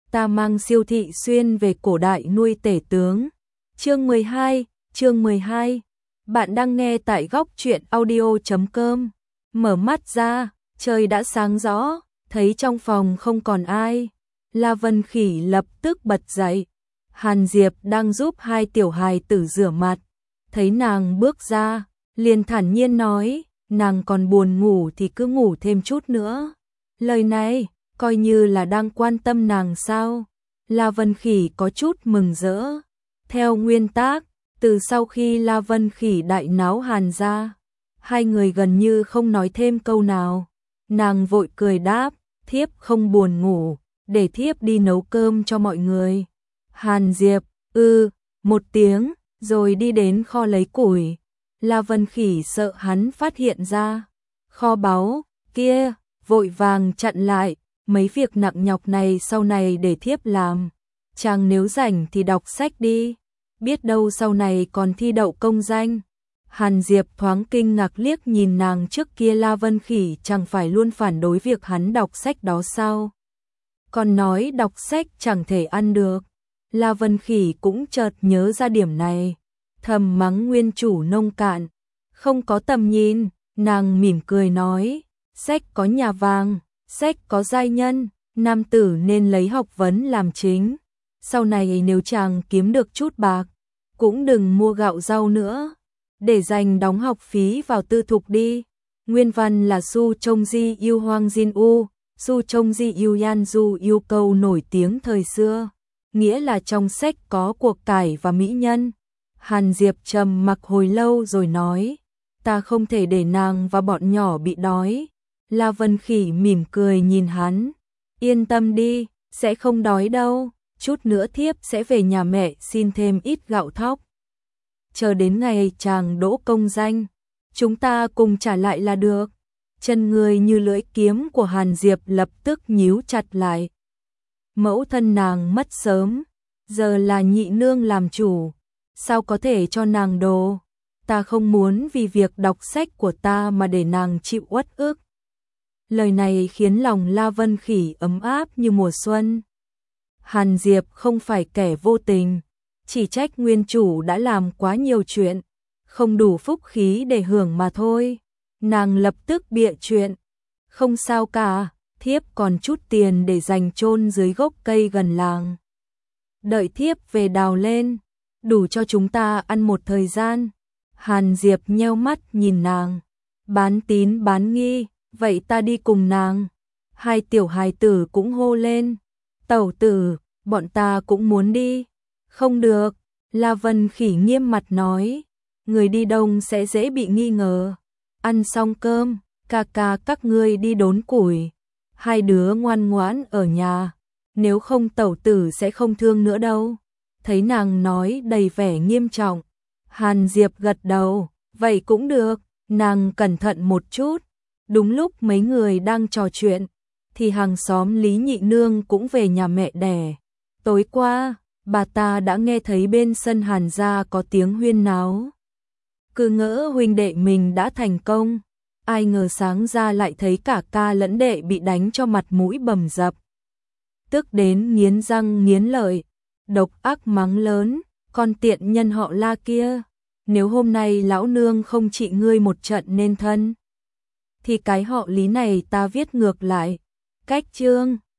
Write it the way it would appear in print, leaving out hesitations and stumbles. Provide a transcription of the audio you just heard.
ta mang Siêu Thị Xuyên về cổ đại nuôi tể tướng. Chương 12, bạn đang nghe tại góc truyện audio.com. Mở mắt ra, trời đã sáng rõ, thấy trong phòng không còn ai. La Vân Khỉ lập tức bật dậy. Hàn Diệp đang giúp hai tiểu hài tử rửa mặt. Thấy nàng bước ra, liền thản nhiên nói, nàng còn buồn ngủ thì cứ ngủ thêm chút nữa. Lời này, coi như là đang quan tâm nàng sao? La Vân Khỉ có chút mừng rỡ. Theo nguyên tắc, từ sau khi La Vân Khỉ đại náo Hàn ra, hai người gần như không nói thêm câu nào. Nàng vội cười đáp, thiếp không buồn ngủ, để thiếp đi nấu cơm cho mọi người. Hàn Diệp, một tiếng, rồi đi đến kho lấy củi. La Vân Khỉ sợ hắn phát hiện ra. Kho báu, kia, vội vàng chặn lại, mấy việc nặng nhọc này sau này để thiếp làm. Chàng nếu rảnh thì đọc sách đi, biết đâu sau này còn thi đậu công danh. Hàn Diệp thoáng kinh ngạc liếc nhìn nàng, trước kia La Vân Khỉ chẳng phải luôn phản đối việc hắn đọc sách đó sao? Còn nói đọc sách chẳng thể ăn được. La Vân Khỉ cũng chợt nhớ ra điểm này, thầm mắng nguyên chủ nông cạn, không có tầm nhìn. Nàng mỉm cười nói, sách có nhà vàng, sách có giai nhân, nam tử nên lấy học vấn làm chính. Sau này nếu chàng kiếm được chút bạc, cũng đừng mua gạo rau nữa, để dành đóng học phí vào tư thục đi. Nguyên văn là Su Trông Di Yêu Hoang Jin U, Su Trông Di Yêu Yan Du yêu câu nổi tiếng thời xưa, nghĩa là trong sách có cuộc cải và mỹ nhân. Hàn Diệp trầm mặc hồi lâu rồi nói, ta không thể để nàng và bọn nhỏ bị đói. La Vân Khỉ mỉm cười nhìn hắn, yên tâm đi, sẽ không đói đâu, chút nữa thiếp sẽ về nhà mẹ xin thêm ít gạo thóc. Chờ đến ngày chàng đỗ công danh, chúng ta cùng trả lại là được. Chân người như lưỡi kiếm của Hàn Diệp lập tức nhíu chặt lại. Mẫu thân nàng mất sớm, giờ là nhị nương làm chủ, sao có thể cho nàng đồ? Ta không muốn vì việc đọc sách của ta mà để nàng chịu uất ức. Lời này khiến lòng La Vân Khỉ ấm áp như mùa xuân. Hàn Diệp không phải kẻ vô tình, chỉ trách nguyên chủ đã làm quá nhiều chuyện, không đủ phúc khí để hưởng mà thôi. Nàng lập tức bịa chuyện, không sao cả, thiếp còn chút tiền để dành chôn dưới gốc cây gần làng. Đợi thiếp về đào lên, đủ cho chúng ta ăn một thời gian. Hàn Diệp nheo mắt nhìn nàng, bán tín bán nghi, vậy ta đi cùng nàng. Hai tiểu hài tử cũng hô lên, tẩu tử, bọn ta cũng muốn đi. Không được, La Vân Khỉ nghiêm mặt nói, người đi đông sẽ dễ bị nghi ngờ. Ăn xong cơm, ca ca các ngươi đi đốn củi, hai đứa ngoan ngoãn ở nhà, nếu không tẩu tử sẽ không thương nữa đâu. Thấy nàng nói đầy vẻ nghiêm trọng, Hàn Diệp gật đầu, vậy cũng được. Nàng cẩn thận một chút. Đúng lúc mấy người đang trò chuyện, thì hàng xóm Lý Nhị Nương cũng về nhà mẹ đẻ. Tối qua, bà ta đã nghe thấy bên sân Hàn gia có tiếng huyên náo. Cứ ngỡ huynh đệ mình đã thành công, ai ngờ sáng ra lại thấy cả ca lẫn đệ bị đánh cho mặt mũi bầm dập. Tức đến nghiến răng nghiến lợi, độc ác mắng lớn, con tiện nhân họ La kia, nếu hôm nay lão nương không trị ngươi một trận nên thân, thì cái họ Lý này ta viết ngược lại. Cách chương